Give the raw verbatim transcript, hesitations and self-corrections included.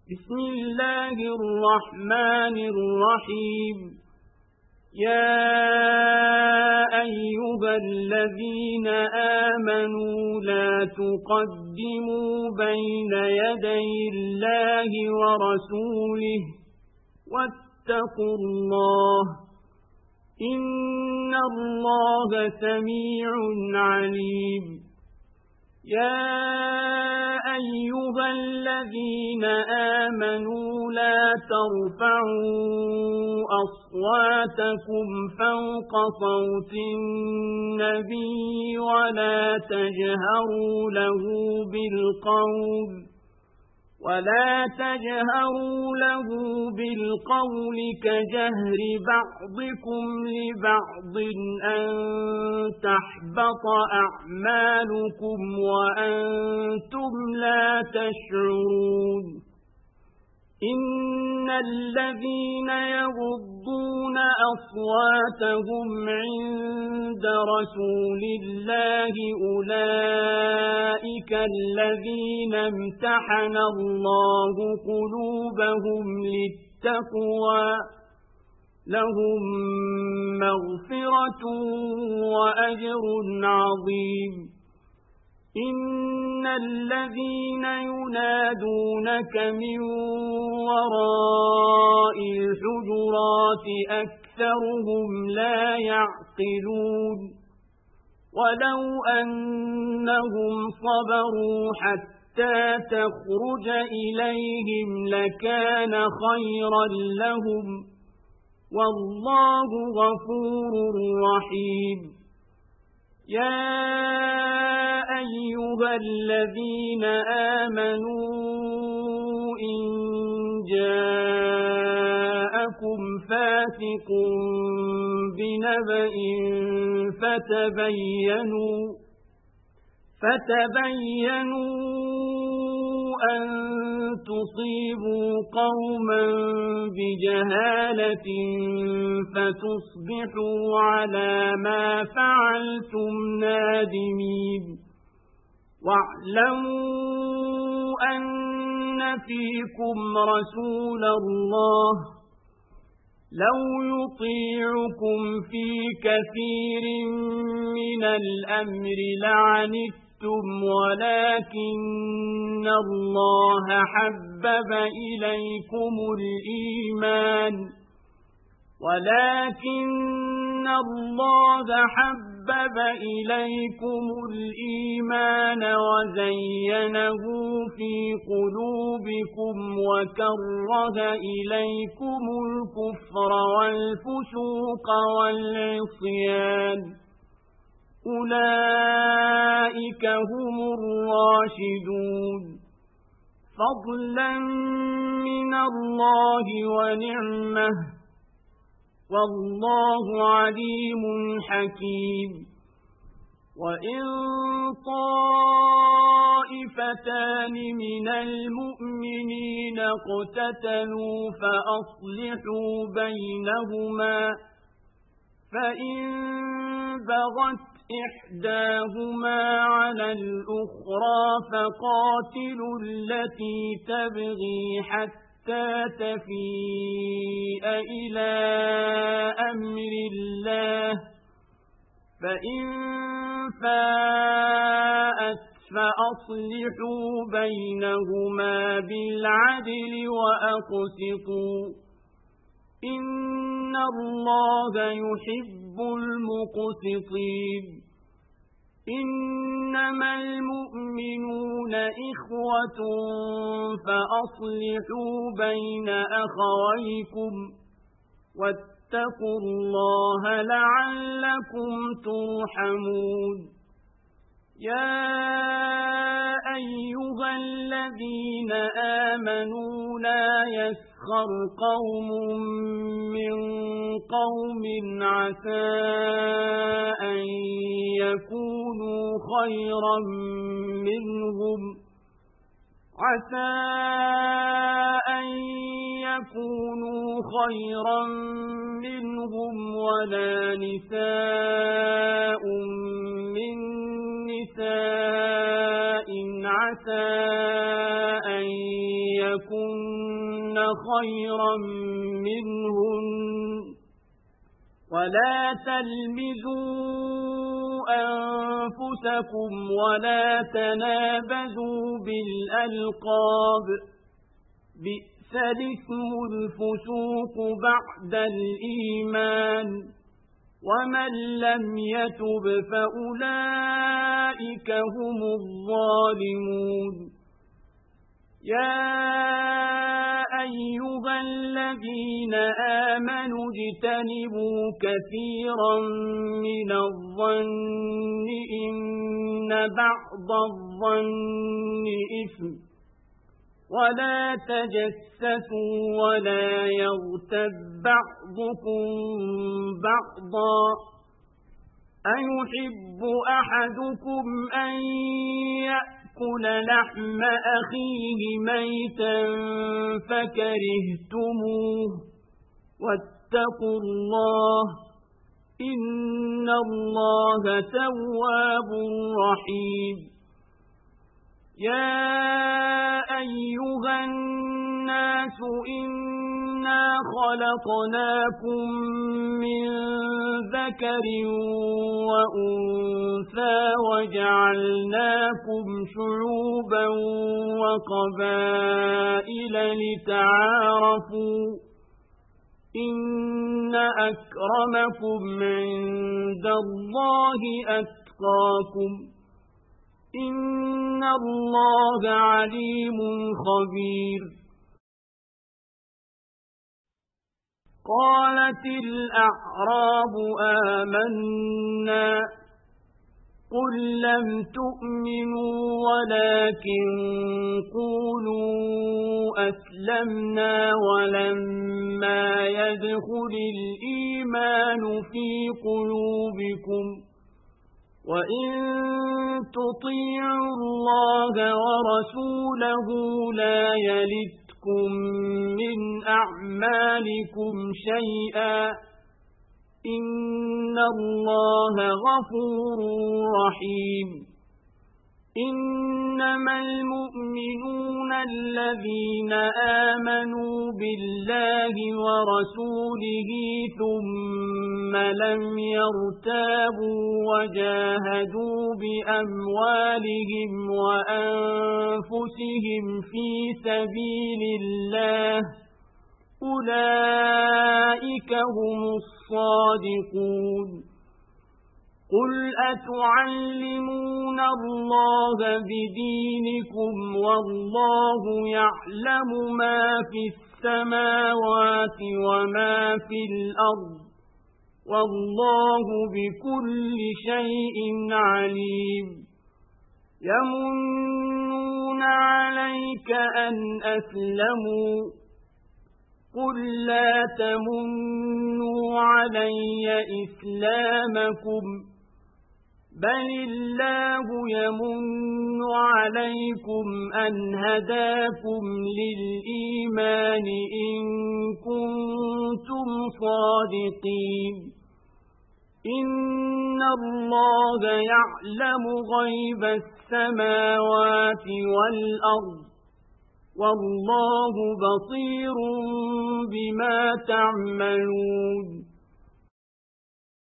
بسم الله الرحمن الرحيم. يا أيها الذين آمنوا لا تقدموا بين يدي الله ورسوله واتقوا الله إن الله سميع عليم. يا أيها الذين آمنوا لا ترفعوا أصواتكم فوق صوت النبي ولا تجهروا له بالقول ولا تجهروا له بالقول كجهر بعضكم لبعض أن تحبط أعمالكم وأنتم لا تشعرون. إن الذين يغضون أصواتهم عند رسول الله أولئك الذين امتحن الله قلوبهم للتقوى لهم مغفرة وأجر عظيم. إن الذين ينادونك من وراء الحجرات أكثرهم لا يعقلون. ولو أنهم صبروا حتى تخرج إليهم لكان خيرا لهم والله غفور رحيم. يا أيها الذين آمنوا إن جاءكم فاسق بنبأ فتبينوا فتبينوا أن تصيبوا قوما بجهالة فتصبحوا على ما فعلتم نادمين. واعلموا أن فيكم رسول الله لو يطيعكم في كثير من الأمر لعنتم ولكن الله حبب إليكم الإيمان ولكن الله حبب إليكم الإيمان وزينه في قلوبكم وكره إليكم الكفر والفسوق والعصيان أولئك هم الراشدون فضلا من الله ونعمه والله عليم حكيم. وإن طائفتان من المؤمنين اقتتلوا فأصلحوا بينهما فإن بغت إحداهما على الأخرى فقاتلوا التي تبغي حتى تفيء إلى أمر الله فإن فاءت فأصلحوا بينهما بالعدل وأقسطوا إن الله يحب المقسطين. إنما المؤمنون إخوة فأصلحوا بين أخويكم واتقوا الله لعلكم ترحمون. يا أيها الذين آمنوا لا يسخر قوم من قوم عسى أن يكونوا خيرا منهم عسى أن يكونوا خيرا منهم ولا نساء من نساء عسى أن يكن خيرا منهن ولا تلمزوا أنفسكم ولا تنابزوا بالألقاب بئس الاسم الفسوق بعد الإيمان ومن لم يتب فأولئك هم الظالمون يا أيها الذين آمنوا اجتنبوا كثيرا من الظن إن بعض الظن إثم ولا تجسسوا ولا يغتب بعضكم بعضا أيحب أحدكم أن يأكل لحم أخيه ميتا فكرهتموه واتقوا الله إن الله تواب رحيم يا أيها الناس إنا خلقناكم من ذكر وأنثى وجعلناكم شعوبا وقبائل لتعارفوا إن أكرمكم عند الله أتقاكم إن الله عليم خبير قالت الأعراب آمنا قل لم تؤمنوا ولكن قولوا أسلمنا ولما يدخل الإيمان في قلوبكم وإن تطيعوا الله ورسوله لا يلتكم من أعمالكم شيئا إن الله غفور رحيم إنما المؤمنون الذين آمنوا بالله ورسوله ثم لم يرتابوا وجاهدوا بأموالهم وأنفسهم في سبيل الله أولئك هم الصادقون قل أتعلمون الله بدينكم والله يعلم ما في السماوات وما في الأرض والله بكل شيء عليم يمنون عليك أن أسلموا قل لا تمنوا علي إسلامكم بل الله يمن عليكم أن هداكم للإيمان إن كنتم صادقين إن الله يعلم غيب السماوات والأرض والله بصير بما تعملون